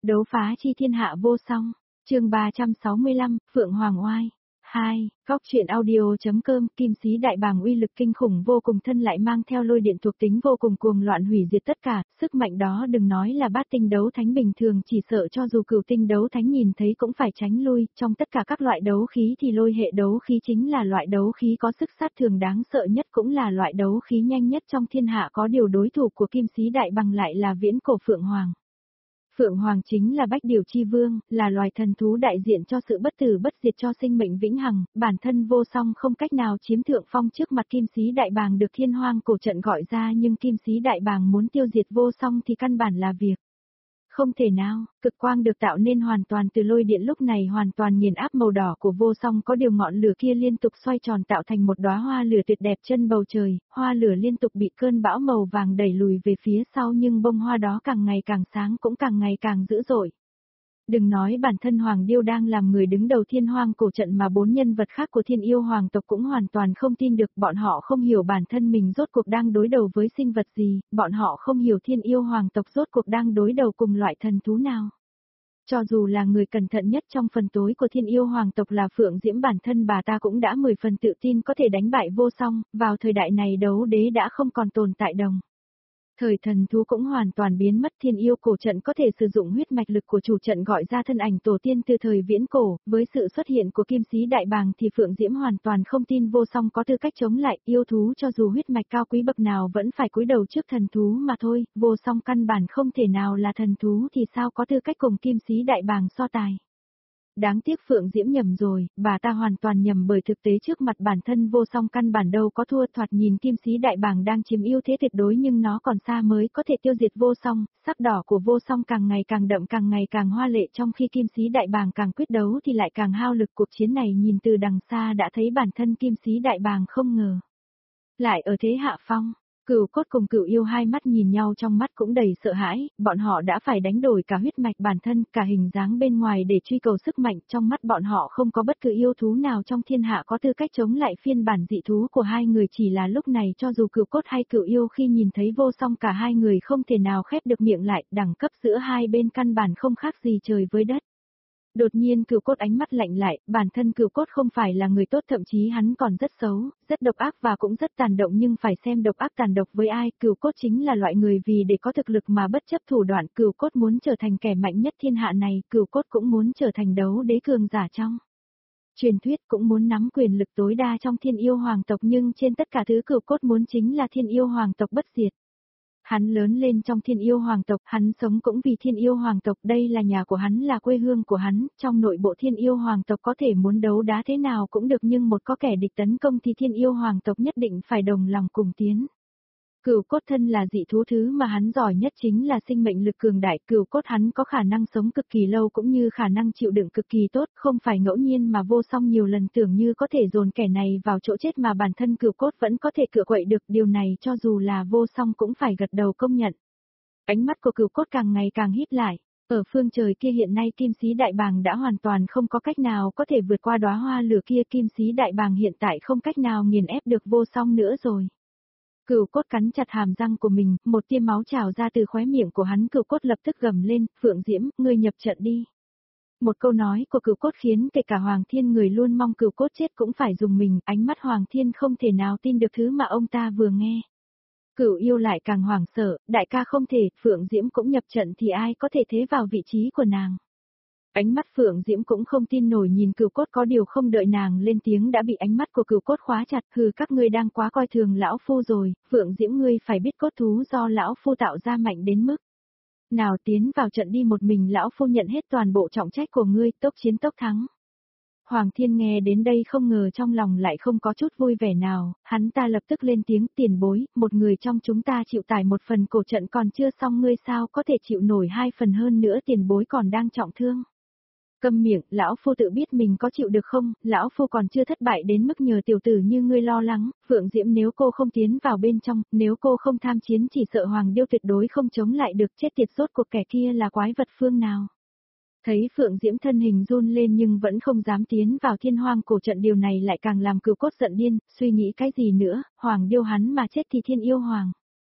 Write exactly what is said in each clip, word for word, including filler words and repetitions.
Đấu phá chi thiên hạ vô song, chương ba trăm sáu mươi lăm, Phượng Hoàng Oai. hai. Góc truyện audio.com. Kim sĩ đại bàng uy lực kinh khủng vô cùng, thân lại mang theo lôi điện thuộc tính vô cùng cuồng loạn hủy diệt tất cả, sức mạnh đó đừng nói là bát tinh đấu thánh bình thường, chỉ sợ cho dù cửu tinh đấu thánh nhìn thấy cũng phải tránh lui. Trong tất cả các loại đấu khí thì lôi hệ đấu khí chính là loại đấu khí có sức sát thương đáng sợ nhất, cũng là loại đấu khí nhanh nhất trong thiên hạ. Có điều đối thủ của kim sĩ đại bàng lại là viễn cổ Phượng Hoàng. Phượng Hoàng chính là bách điều chi vương, là loài thần thú đại diện cho sự bất tử bất diệt, cho sinh mệnh vĩnh hằng, bản thân vô song, không cách nào chiếm thượng phong trước mặt kim sĩ đại bàng được thiên hoang cổ trận gọi ra, nhưng kim sĩ đại bàng muốn tiêu diệt vô song thì căn bản là việc không thể nào. Cực quang được tạo nên hoàn toàn từ lôi điện lúc này hoàn toàn nghiền áp màu đỏ của vô song, có điều ngọn lửa kia liên tục xoay tròn tạo thành một đóa hoa lửa tuyệt đẹp trên bầu trời, hoa lửa liên tục bị cơn bão màu vàng đẩy lùi về phía sau, nhưng bông hoa đó càng ngày càng sáng, cũng càng ngày càng dữ dội. Đừng nói bản thân Hoàng Điêu đang làm người đứng đầu thiên hoang cổ trận, mà bốn nhân vật khác của thiên yêu hoàng tộc cũng hoàn toàn không tin được, bọn họ không hiểu bản thân mình rốt cuộc đang đối đầu với sinh vật gì, bọn họ không hiểu thiên yêu hoàng tộc rốt cuộc đang đối đầu cùng loại thần thú nào. Cho dù là người cẩn thận nhất trong phần tối của thiên yêu hoàng tộc là Phượng Diễm, bản thân bà ta cũng đã mười phần tự tin có thể đánh bại vô song, vào thời đại này đấu đế đã không còn tồn tại đồng. Thời thần thú cũng hoàn toàn biến mất, thiên yêu cổ trận có thể sử dụng huyết mạch lực của chủ trận gọi ra thân ảnh tổ tiên từ thời viễn cổ, với sự xuất hiện của kim sĩ đại bàng thì Phượng Diễm hoàn toàn không tin vô song có tư cách chống lại, yêu thú cho dù huyết mạch cao quý bậc nào vẫn phải cúi đầu trước thần thú mà thôi, vô song căn bản không thể nào là thần thú thì sao có tư cách cùng kim sĩ đại bàng so tài. Đáng tiếc Phượng Diễm nhầm rồi, bà ta hoàn toàn nhầm, bởi thực tế trước mặt bản thân vô song căn bản đâu có thua, thoạt nhìn kim sĩ đại bàng đang chiếm ưu thế tuyệt đối nhưng nó còn xa mới có thể tiêu diệt vô song, sắc đỏ của vô song càng ngày càng đậm, càng ngày càng hoa lệ, trong khi kim sĩ đại bàng càng quyết đấu thì lại càng hao lực. Cuộc chiến này nhìn từ đằng xa đã thấy bản thân kim sĩ đại bàng không ngờ lại ở thế hạ phong. Cửu Cốt cùng Cửu Yêu hai mắt nhìn nhau, trong mắt cũng đầy sợ hãi, bọn họ đã phải đánh đổi cả huyết mạch bản thân, cả hình dáng bên ngoài để truy cầu sức mạnh, trong mắt bọn họ không có bất cứ yêu thú nào trong thiên hạ có tư cách chống lại phiên bản dị thú của hai người. Chỉ là lúc này cho dù Cửu Cốt hay Cửu Yêu khi nhìn thấy vô song, cả hai người không thể nào khép được miệng lại, đẳng cấp giữa hai bên căn bản không khác gì trời với đất. Đột nhiên Cửu Cốt ánh mắt lạnh lại, bản thân Cửu Cốt không phải là người tốt, thậm chí hắn còn rất xấu, rất độc ác và cũng rất tàn động, nhưng phải xem độc ác tàn độc với ai. Cửu Cốt chính là loại người vì để có thực lực mà bất chấp thủ đoạn, Cửu Cốt muốn trở thành kẻ mạnh nhất thiên hạ này, Cửu Cốt cũng muốn trở thành đấu đế cường giả trong truyền thuyết, cũng muốn nắm quyền lực tối đa trong thiên yêu hoàng tộc, nhưng trên tất cả thứ Cửu Cốt muốn chính là thiên yêu hoàng tộc bất diệt. Hắn lớn lên trong thiên yêu hoàng tộc, hắn sống cũng vì thiên yêu hoàng tộc, đây là nhà của hắn, là quê hương của hắn, trong nội bộ thiên yêu hoàng tộc có thể muốn đấu đá thế nào cũng được, nhưng một có kẻ địch tấn công thì thiên yêu hoàng tộc nhất định phải đồng lòng cùng tiến. Cửu Cốt thân là dị thú, thứ mà hắn giỏi nhất chính là sinh mệnh lực cường đại. Cửu Cốt hắn có khả năng sống cực kỳ lâu cũng như khả năng chịu đựng cực kỳ tốt, không phải ngẫu nhiên mà vô song nhiều lần tưởng như có thể dồn kẻ này vào chỗ chết mà bản thân Cửu Cốt vẫn có thể cựa quậy được, điều này cho dù là vô song cũng phải gật đầu công nhận. Ánh mắt của Cửu Cốt càng ngày càng híp lại, ở phương trời kia hiện nay kim sĩ đại bàng đã hoàn toàn không có cách nào có thể vượt qua đóa hoa lửa kia, kim sĩ đại bàng hiện tại không cách nào nghiền ép được vô song nữa rồi. Cửu Cốt cắn chặt hàm răng của mình, một tia máu trào ra từ khóe miệng của hắn, Cửu Cốt lập tức gầm lên, Phượng Diễm, ngươi nhập trận đi. Một câu nói của Cửu Cốt khiến kể cả Hoàng Thiên, người luôn mong Cửu Cốt chết, cũng phải dùng mình, ánh mắt Hoàng Thiên không thể nào tin được thứ mà ông ta vừa nghe. Cửu Yêu lại càng hoảng sợ, đại ca không thể, Phượng Diễm cũng nhập trận thì ai có thể thế vào vị trí của nàng. Ánh mắt Phượng Diễm cũng không tin nổi nhìn Cửu Cốt, có điều không đợi nàng lên tiếng đã bị ánh mắt của Cửu Cốt khóa chặt, hừ, các ngươi đang quá coi thường lão phu rồi, Phượng Diễm ngươi phải biết cốt thú do lão phu tạo ra mạnh đến mức nào, tiến vào trận đi, một mình lão phu nhận hết toàn bộ trọng trách của ngươi, tốc chiến tốc thắng. Hoàng Thiên nghe đến đây không ngờ trong lòng lại không có chút vui vẻ nào, hắn ta lập tức lên tiếng, tiền bối, một người trong chúng ta chịu tải một phần cổ trận còn chưa xong, ngươi sao có thể chịu nổi hai phần, hơn nữa tiền bối còn đang trọng thương. Câm miệng, lão phu tự biết mình có chịu được không, lão phu còn chưa thất bại đến mức nhờ tiểu tử như ngươi lo lắng. Phượng Diễm, nếu cô không tiến vào bên trong, nếu cô không tham chiến chỉ sợ Hoàng Điêu tuyệt đối không chống lại được, chết tiệt, rốt cuộc kẻ kia là quái vật phương nào. Thấy Phượng Diễm thân hình run lên nhưng vẫn không dám tiến vào thiên hoang cổ trận, điều này lại càng làm Cửu Cốt giận điên, suy nghĩ cái gì nữa, Hoàng Điêu hắn mà chết thì thiên yêu hoàng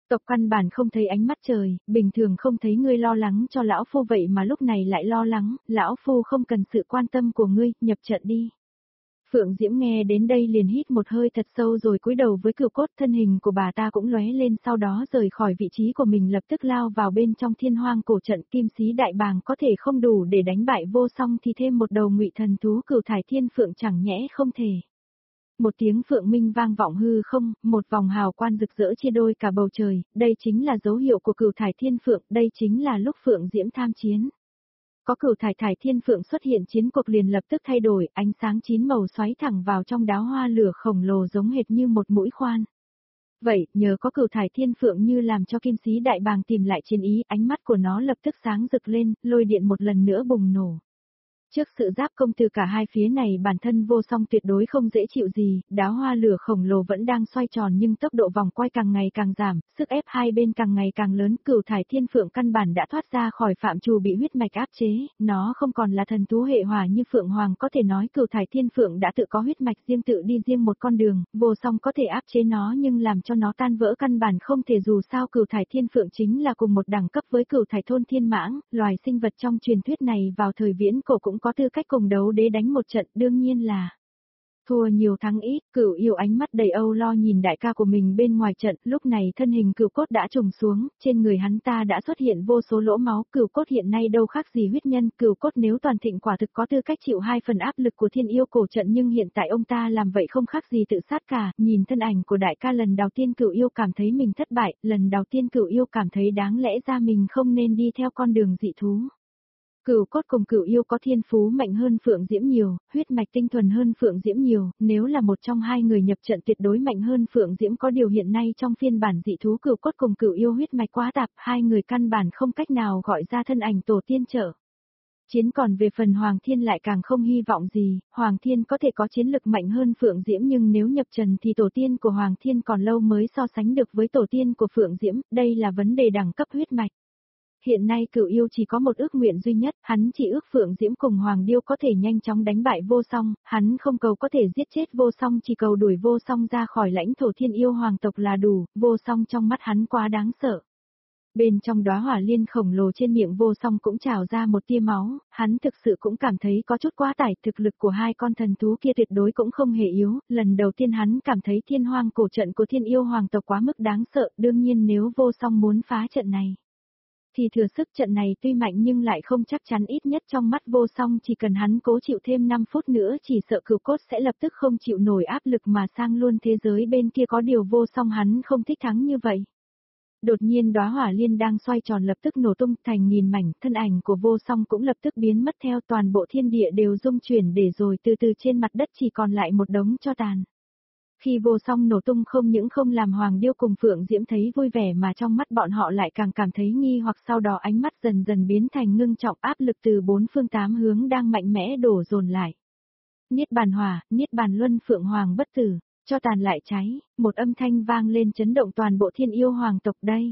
Tộc căn bản không thấy ánh mắt trời, bình thường không thấy ngươi lo lắng cho lão phu vậy mà lúc này lại lo lắng, lão phu không cần sự quan tâm của ngươi, nhập trận đi. Phượng Diễm nghe đến đây liền hít một hơi thật sâu rồi cúi đầu với Cửu Cốt, thân hình của bà ta cũng lóe lên sau đó rời khỏi vị trí của mình lập tức lao vào bên trong thiên hoang cổ trận. Kim sĩ đại bàng có thể không đủ để đánh bại Vô Song thì thêm một đầu ngụy thần thú Cửu Thải Thiên Phượng chẳng nhẽ không thể. Một tiếng phượng minh vang vọng hư không, một vòng hào quang rực rỡ chia đôi cả bầu trời, đây chính là dấu hiệu của Cửu Thải Thiên Phượng, đây chính là lúc Phượng Diễm tham chiến. Có Cửu Thải Thải Thiên Phượng xuất hiện chiến cuộc liền lập tức thay đổi, ánh sáng chín màu xoáy thẳng vào trong đáo hoa lửa khổng lồ giống hệt như một mũi khoan. Vậy, nhờ có Cửu Thải Thiên Phượng như làm cho Kim sĩ đại bàng tìm lại chiến ý, ánh mắt của nó lập tức sáng rực lên, lôi điện một lần nữa bùng nổ. Trước sự giáp công từ cả hai phía này bản thân Vô Song tuyệt đối không dễ chịu gì, đáo hoa lửa khổng lồ vẫn đang xoay tròn nhưng tốc độ vòng quay càng ngày càng giảm, sức ép hai bên càng ngày càng lớn. Cửu Thải Thiên Phượng căn bản đã thoát ra khỏi phạm trù bị huyết mạch áp chế, nó không còn là thần thú hệ hỏa như Phượng Hoàng, có thể nói Cửu Thải Thiên Phượng đã tự có huyết mạch riêng tự đi riêng một con đường, Vô Song có thể áp chế nó nhưng làm cho nó tan vỡ căn bản không thể, dù sao Cửu Thải Thiên Phượng chính là cùng một đẳng cấp với Cửu Thải Thôn Thiên Mãng, loài sinh vật trong truyền thuyết này vào thời viễn cổ cũng có tư cách cùng đấu đế đánh một trận, đương nhiên là thua nhiều thắng ít. Cửu Yêu ánh mắt đầy âu lo nhìn đại ca của mình bên ngoài trận, lúc này thân hình Cửu Cốt đã trùng xuống, trên người hắn ta đã xuất hiện vô số lỗ máu. Cửu Cốt hiện nay đâu khác gì huyết nhân, Cửu Cốt nếu toàn thịnh quả thực có tư cách chịu hai phần áp lực của Thiên Yêu cổ trận, nhưng hiện tại ông ta làm vậy không khác gì tự sát cả. Nhìn thân ảnh của đại ca lần đầu tiên Cửu Yêu cảm thấy mình thất bại, lần đầu tiên Cửu Yêu cảm thấy đáng lẽ ra mình không nên đi theo con đường dị thú. Cửu Cốt cùng Cửu Yêu có thiên phú mạnh hơn Phượng Diễm nhiều, huyết mạch tinh thuần hơn Phượng Diễm nhiều, nếu là một trong hai người nhập trận tuyệt đối mạnh hơn Phượng Diễm, có điều hiện nay trong phiên bản dị thú Cửu Cốt cùng Cửu Yêu huyết mạch quá tạp, hai người căn bản không cách nào gọi ra thân ảnh tổ tiên trợ. Chiến còn về phần Hoàng Thiên lại càng không hy vọng gì, Hoàng Thiên có thể có chiến lực mạnh hơn Phượng Diễm nhưng nếu nhập trần thì tổ tiên của Hoàng Thiên còn lâu mới so sánh được với tổ tiên của Phượng Diễm, đây là vấn đề đẳng cấp huyết mạch. Hiện nay Cửu Yêu chỉ có một ước nguyện duy nhất, hắn chỉ ước Phượng Diễm cùng Hoàng Điêu có thể nhanh chóng đánh bại Vô Song, hắn không cầu có thể giết chết Vô Song, chỉ cầu đuổi Vô Song ra khỏi lãnh thổ Thiên Yêu Hoàng tộc là đủ. Vô Song trong mắt hắn quá đáng sợ. Bên trong đóa hỏa liên khổng lồ trên miệng Vô Song cũng trào ra một tia máu, hắn thực sự cũng cảm thấy có chút quá tải, thực lực của hai con thần thú kia tuyệt đối cũng không hề yếu, lần đầu tiên hắn cảm thấy thiên hoang cổ trận của Thiên Yêu Hoàng tộc quá mức đáng sợ, đương nhiên nếu Vô Song muốn phá trận này thì thừa sức, trận này tuy mạnh nhưng lại không chắc chắn, ít nhất trong mắt Vô Song chỉ cần hắn cố chịu thêm năm phút nữa chỉ sợ Cửu Cốt sẽ lập tức không chịu nổi áp lực mà sang luôn thế giới bên kia, có điều Vô Song hắn không thích thắng như vậy. Đột nhiên đóa hỏa liên đang xoay tròn lập tức nổ tung thành nghìn mảnh, thân ảnh của Vô Song cũng lập tức biến mất theo, toàn bộ thiên địa đều rung chuyển để rồi từ từ trên mặt đất chỉ còn lại một đống tro tàn. Khi Vô Song nổ tung không những không làm Hoàng Điêu cùng Phượng Diễm thấy vui vẻ mà trong mắt bọn họ lại càng cảm thấy nghi hoặc, sau đó ánh mắt dần dần biến thành ngưng trọng, áp lực từ bốn phương tám hướng đang mạnh mẽ đổ dồn lại. Niết bàn hỏa, niết bàn luân, Phượng Hoàng bất tử, cho tàn lại cháy, một âm thanh vang lên chấn động toàn bộ Thiên Yêu Hoàng tộc đây.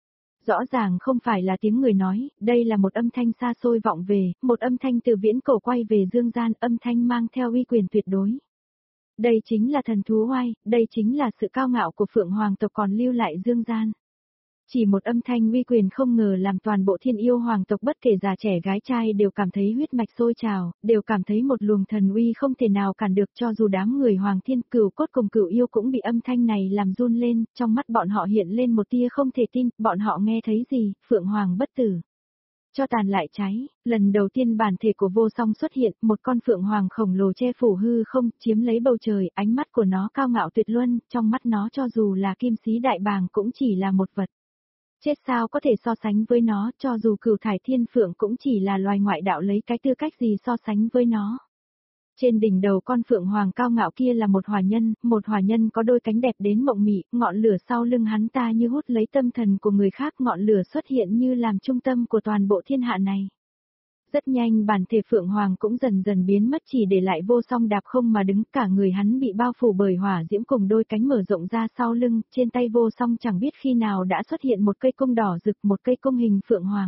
Rõ ràng không phải là tiếng người nói, đây là một âm thanh xa xôi vọng về, một âm thanh từ viễn cổ quay về dương gian, âm thanh mang theo uy quyền tuyệt đối. Đây chính là thần thú oai, đây chính là sự cao ngạo của Phượng Hoàng tộc còn lưu lại dương gian. Chỉ một âm thanh uy quyền không ngờ làm toàn bộ Thiên Yêu Hoàng tộc bất kể già trẻ gái trai đều cảm thấy huyết mạch sôi trào, đều cảm thấy một luồng thần uy không thể nào cản được, cho dù đám người Hoàng Thiên, Cửu Cốt cùng Cửu Yêu cũng bị âm thanh này làm run lên, trong mắt bọn họ hiện lên một tia không thể tin, bọn họ nghe thấy gì, Phượng Hoàng bất tử. Cho tàn lại cháy, lần đầu tiên bản thể của Vô Song xuất hiện, một con Phượng Hoàng khổng lồ che phủ hư không, chiếm lấy bầu trời, ánh mắt của nó cao ngạo tuyệt luân, trong mắt nó cho dù là kim sĩ đại bàng cũng chỉ là một vật. Chết sao có thể so sánh với nó, cho dù Cửu Thải Thiên Phượng cũng chỉ là loài ngoại đạo, lấy cái tư cách gì so sánh với nó. Trên đỉnh đầu con Phượng Hoàng cao ngạo kia là một hỏa nhân, một hỏa nhân có đôi cánh đẹp đến mộng mị, ngọn lửa sau lưng hắn ta như hút lấy tâm thần của người khác, ngọn lửa xuất hiện như làm trung tâm của toàn bộ thiên hạ này. Rất nhanh bản thể Phượng Hoàng cũng dần dần biến mất, chỉ để lại Vô Song đạp không mà đứng, cả người hắn bị bao phủ bởi hỏa diễm cùng đôi cánh mở rộng ra sau lưng, trên tay Vô Song chẳng biết khi nào đã xuất hiện một cây cung đỏ rực, một cây cung hình Phượng Hoàng.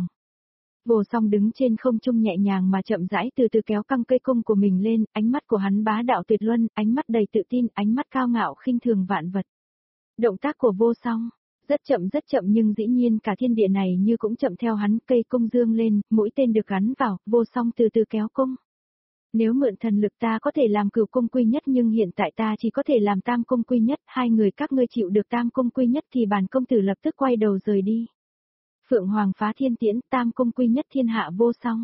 Vô Song đứng trên không trung nhẹ nhàng mà chậm rãi từ từ kéo căng cây cung của mình lên, ánh mắt của hắn bá đạo tuyệt luân, ánh mắt đầy tự tin, ánh mắt cao ngạo khinh thường vạn vật. Động tác của Vô Song, Rất chậm rất chậm nhưng dĩ nhiên cả thiên địa này như cũng chậm theo hắn, cây cung dương lên, mũi tên được gắn vào, vô song từ từ kéo cung. Nếu mượn thần lực ta có thể làm cửu cung quy nhất nhưng hiện tại ta chỉ có thể làm tam cung quy nhất, hai người các ngươi chịu được tam cung quy nhất thì bản công tử lập tức quay đầu rời đi. Phượng Hoàng phá thiên tiễn, tam cung quy nhất thiên hạ vô song.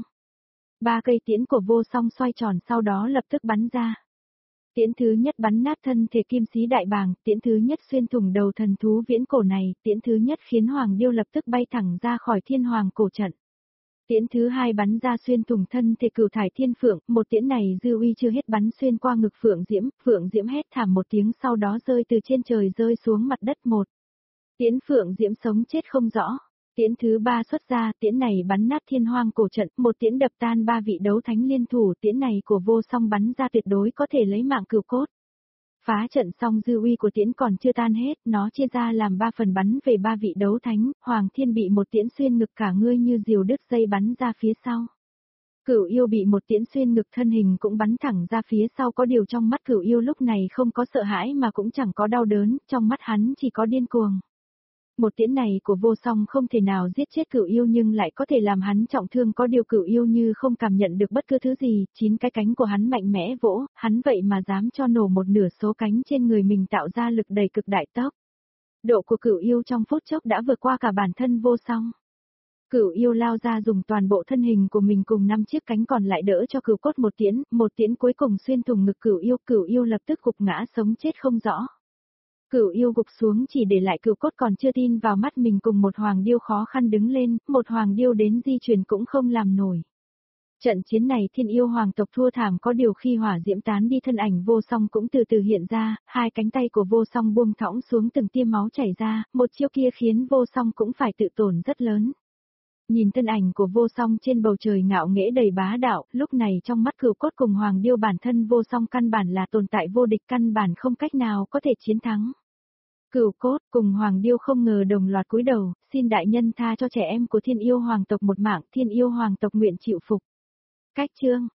Ba cây tiễn của vô song xoay tròn sau đó lập tức bắn ra. Tiễn thứ nhất bắn nát thân thể kim sĩ đại bàng, tiễn thứ nhất xuyên thủng đầu thần thú viễn cổ này, tiễn thứ nhất khiến Hoàng Điêu lập tức bay thẳng ra khỏi thiên hoàng cổ trận. Tiễn thứ hai bắn ra xuyên thủng thân thể cửu thải thiên phượng, một tiễn này dư uy chưa hết bắn xuyên qua ngực Phượng Diễm, Phượng Diễm hét thảm một tiếng sau đó rơi từ trên trời rơi xuống mặt đất một. Tiễn Phượng Diễm sống chết không rõ. Tiễn thứ ba xuất ra, tiễn này bắn nát thiên hoang cổ trận, một tiễn đập tan ba vị đấu thánh liên thủ, tiễn này của vô song bắn ra tuyệt đối có thể lấy mạng cửu cốt. Phá trận xong dư uy của tiễn còn chưa tan hết, nó chia ra làm ba phần bắn về ba vị đấu thánh, Hoàng Thiên bị một tiễn xuyên ngực cả ngươi như diều đứt dây bắn ra phía sau. Cửu yêu bị một tiễn xuyên ngực thân hình cũng bắn thẳng ra phía sau, có điều trong mắt cửu yêu lúc này không có sợ hãi mà cũng chẳng có đau đớn, trong mắt hắn chỉ có điên cuồng. Một tiễn này của vô song không thể nào giết chết cửu yêu nhưng lại có thể làm hắn trọng thương, có điều cửu yêu như không cảm nhận được bất cứ thứ gì, chín cái cánh của hắn mạnh mẽ vỗ, hắn vậy mà dám cho nổ một nửa số cánh trên người mình tạo ra lực đẩy cực đại tốc. Độ của cửu yêu trong phút chốc đã vượt qua cả bản thân vô song. Cửu yêu lao ra dùng toàn bộ thân hình của mình cùng năm chiếc cánh còn lại đỡ cho cửu cốt một tiễn, một tiễn cuối cùng xuyên thủng ngực cửu yêu, cửu yêu lập tức gục ngã sống chết không rõ. Cửu yêu gục xuống chỉ để lại cửu cốt còn chưa tin vào mắt mình cùng một hoàng điêu khó khăn đứng lên, một hoàng điêu đến di chuyển cũng không làm nổi. Trận chiến này thiên yêu hoàng tộc thua thảm, có điều khi hỏa diễm tán đi thân ảnh vô song cũng từ từ hiện ra, hai cánh tay của vô song buông thõng xuống từng tia máu chảy ra, một chiêu kia khiến vô song cũng phải tự tổn rất lớn. Nhìn thân ảnh của vô song trên bầu trời ngạo nghễ đầy bá đạo, lúc này trong mắt cửu cốt cùng hoàng điêu bản thân vô song căn bản là tồn tại vô địch, căn bản không cách nào có thể chiến thắng. Cửu cốt cùng Hoàng Điêu không ngờ đồng loạt cúi đầu, xin đại nhân tha cho trẻ em của thiên yêu hoàng tộc một mạng, thiên yêu hoàng tộc nguyện chịu phục. Cách chương